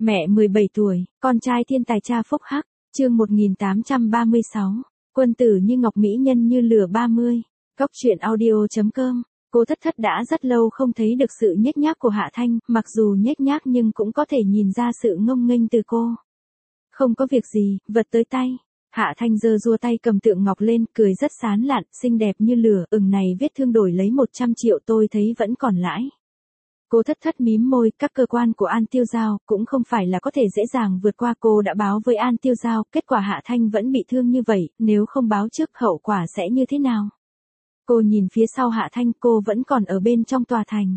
Mẹ 17 tuổi, con trai thiên tài cha phúc hắc, chương 1836, quân tử như ngọc mỹ nhân như lửa 30, Cóc truyện audio.com. Cô Thất Thất đã rất lâu không thấy được sự nhếch nhác của Hạ Thanh, mặc dù nhếch nhác nhưng cũng có thể nhìn ra sự ngông nghênh từ cô. Không có việc gì, vật tới tay. Hạ Thanh giơ giua tay cầm tượng ngọc lên, cười rất sán lạn, xinh đẹp như lửa, này vết thương đổi lấy 100 triệu tôi thấy vẫn còn lãi. Cô Thất Thất mím môi, các cơ quan của An Tiêu Giao cũng không phải là có thể dễ dàng vượt qua, cô đã báo với An Tiêu Giao, kết quả Hạ Thanh vẫn bị thương như vậy, nếu không báo trước hậu quả sẽ như thế nào? Cô nhìn phía sau Hạ Thanh, cô vẫn còn ở bên trong tòa thành.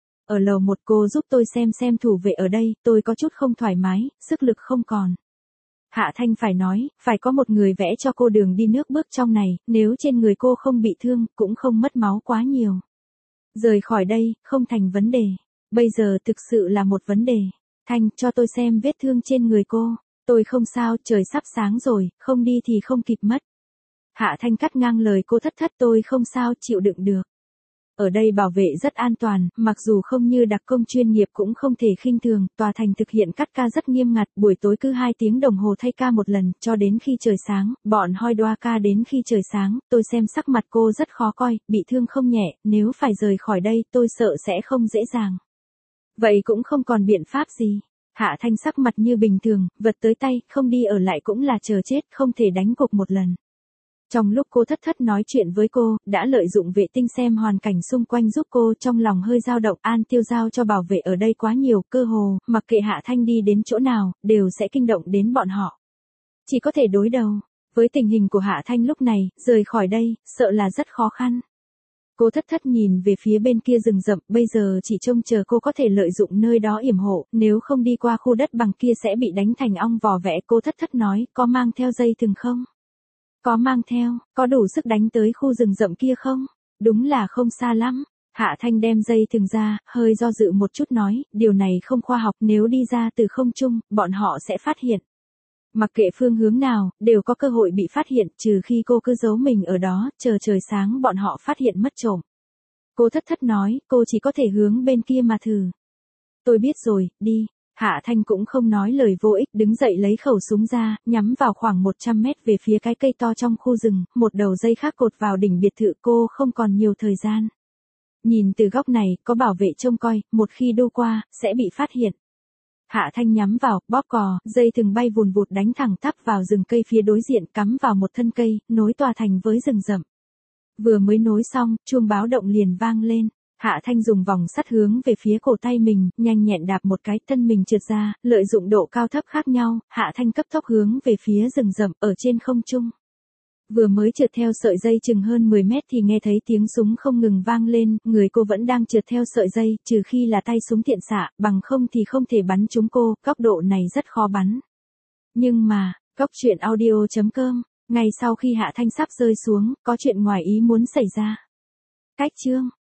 Ở lầu 1 cô giúp tôi xem thủ vệ ở đây, tôi có chút không thoải mái, sức lực không còn. Hạ Thanh phải nói, phải có một người vẽ cho cô đường đi nước bước trong này, nếu trên người cô không bị thương, cũng không mất máu quá nhiều. Rời khỏi đây, không thành vấn đề. Bây giờ thực sự là một vấn đề. Thanh, cho tôi xem vết thương trên người cô. Tôi không sao, trời sắp sáng rồi, không đi thì không kịp mất. Hạ Thanh cắt ngang lời cô Thất Thất, tôi không sao, chịu đựng được. Ở đây bảo vệ rất an toàn, mặc dù không như đặc công chuyên nghiệp cũng không thể khinh thường, tòa thành thực hiện cắt ca rất nghiêm ngặt, buổi tối cứ 2 tiếng đồng hồ thay ca một lần, cho đến khi trời sáng, bọn hoi đoa ca đến khi trời sáng, tôi xem sắc mặt cô rất khó coi, bị thương không nhẹ, nếu phải rời khỏi đây, tôi sợ sẽ không dễ dàng. Vậy cũng không còn biện pháp gì. Hạ Thanh sắc mặt như bình thường, vật tới tay, không đi ở lại cũng là chờ chết, không thể đánh cuộc một lần. Trong lúc cô Thất Thất nói chuyện với cô, đã lợi dụng vệ tinh xem hoàn cảnh xung quanh giúp cô, trong lòng hơi dao động. An Tiêu Giao cho bảo vệ ở đây quá nhiều, cơ hồ, mặc kệ Hạ Thanh đi đến chỗ nào, đều sẽ kinh động đến bọn họ. Chỉ có thể đối đầu. Với tình hình của Hạ Thanh lúc này, rời khỏi đây, sợ là rất khó khăn. Cô Thất Thất nhìn về phía bên kia rừng rậm, bây giờ chỉ trông chờ cô có thể lợi dụng nơi đó yểm hộ, nếu không đi qua khu đất bằng kia sẽ bị đánh thành ong vò vẽ. Cô Thất Thất nói, có mang theo dây thừng không? Có mang theo, có đủ sức đánh tới khu rừng rậm kia không? Đúng là không xa lắm. Hạ Thanh đem dây thừng ra, hơi do dự một chút nói, điều này không khoa học, nếu đi ra từ không trung, bọn họ sẽ phát hiện. Mặc kệ phương hướng nào, đều có cơ hội bị phát hiện, trừ khi cô cứ giấu mình ở đó, chờ trời sáng bọn họ phát hiện mất trộm. Cô Thất Thất nói, cô chỉ có thể hướng bên kia mà thử. Tôi biết rồi, đi. Hạ Thanh cũng không nói lời vô ích, đứng dậy lấy khẩu súng ra, nhắm vào khoảng 100 mét về phía cái cây to trong khu rừng, một đầu dây khác cột vào đỉnh biệt thự. Cô không còn nhiều thời gian. Nhìn từ góc này, có bảo vệ trông coi, một khi đu qua, sẽ bị phát hiện. Hạ Thanh nhắm vào, bóp cò, dây thừng bay vùn vụt đánh thẳng tắp vào rừng cây phía đối diện, cắm vào một thân cây, nối tòa thành với rừng rậm. Vừa mới nối xong, chuông báo động liền vang lên. Hạ Thanh dùng vòng sắt hướng về phía cổ tay mình, nhanh nhẹn đạp một cái, thân mình trượt ra, lợi dụng độ cao thấp khác nhau, Hạ Thanh cấp tốc hướng về phía rừng rậm ở trên không trung. Vừa mới trượt theo sợi dây chừng hơn 10 mét thì nghe thấy tiếng súng không ngừng vang lên, người cô vẫn đang trượt theo sợi dây, trừ khi là tay súng tiện xạ, bằng không thì không thể bắn trúng cô, góc độ này rất khó bắn. Nhưng mà, Cóc truyện audio.com, ngay sau khi Hạ Thanh sắp rơi xuống, có chuyện ngoài ý muốn xảy ra. Cách chương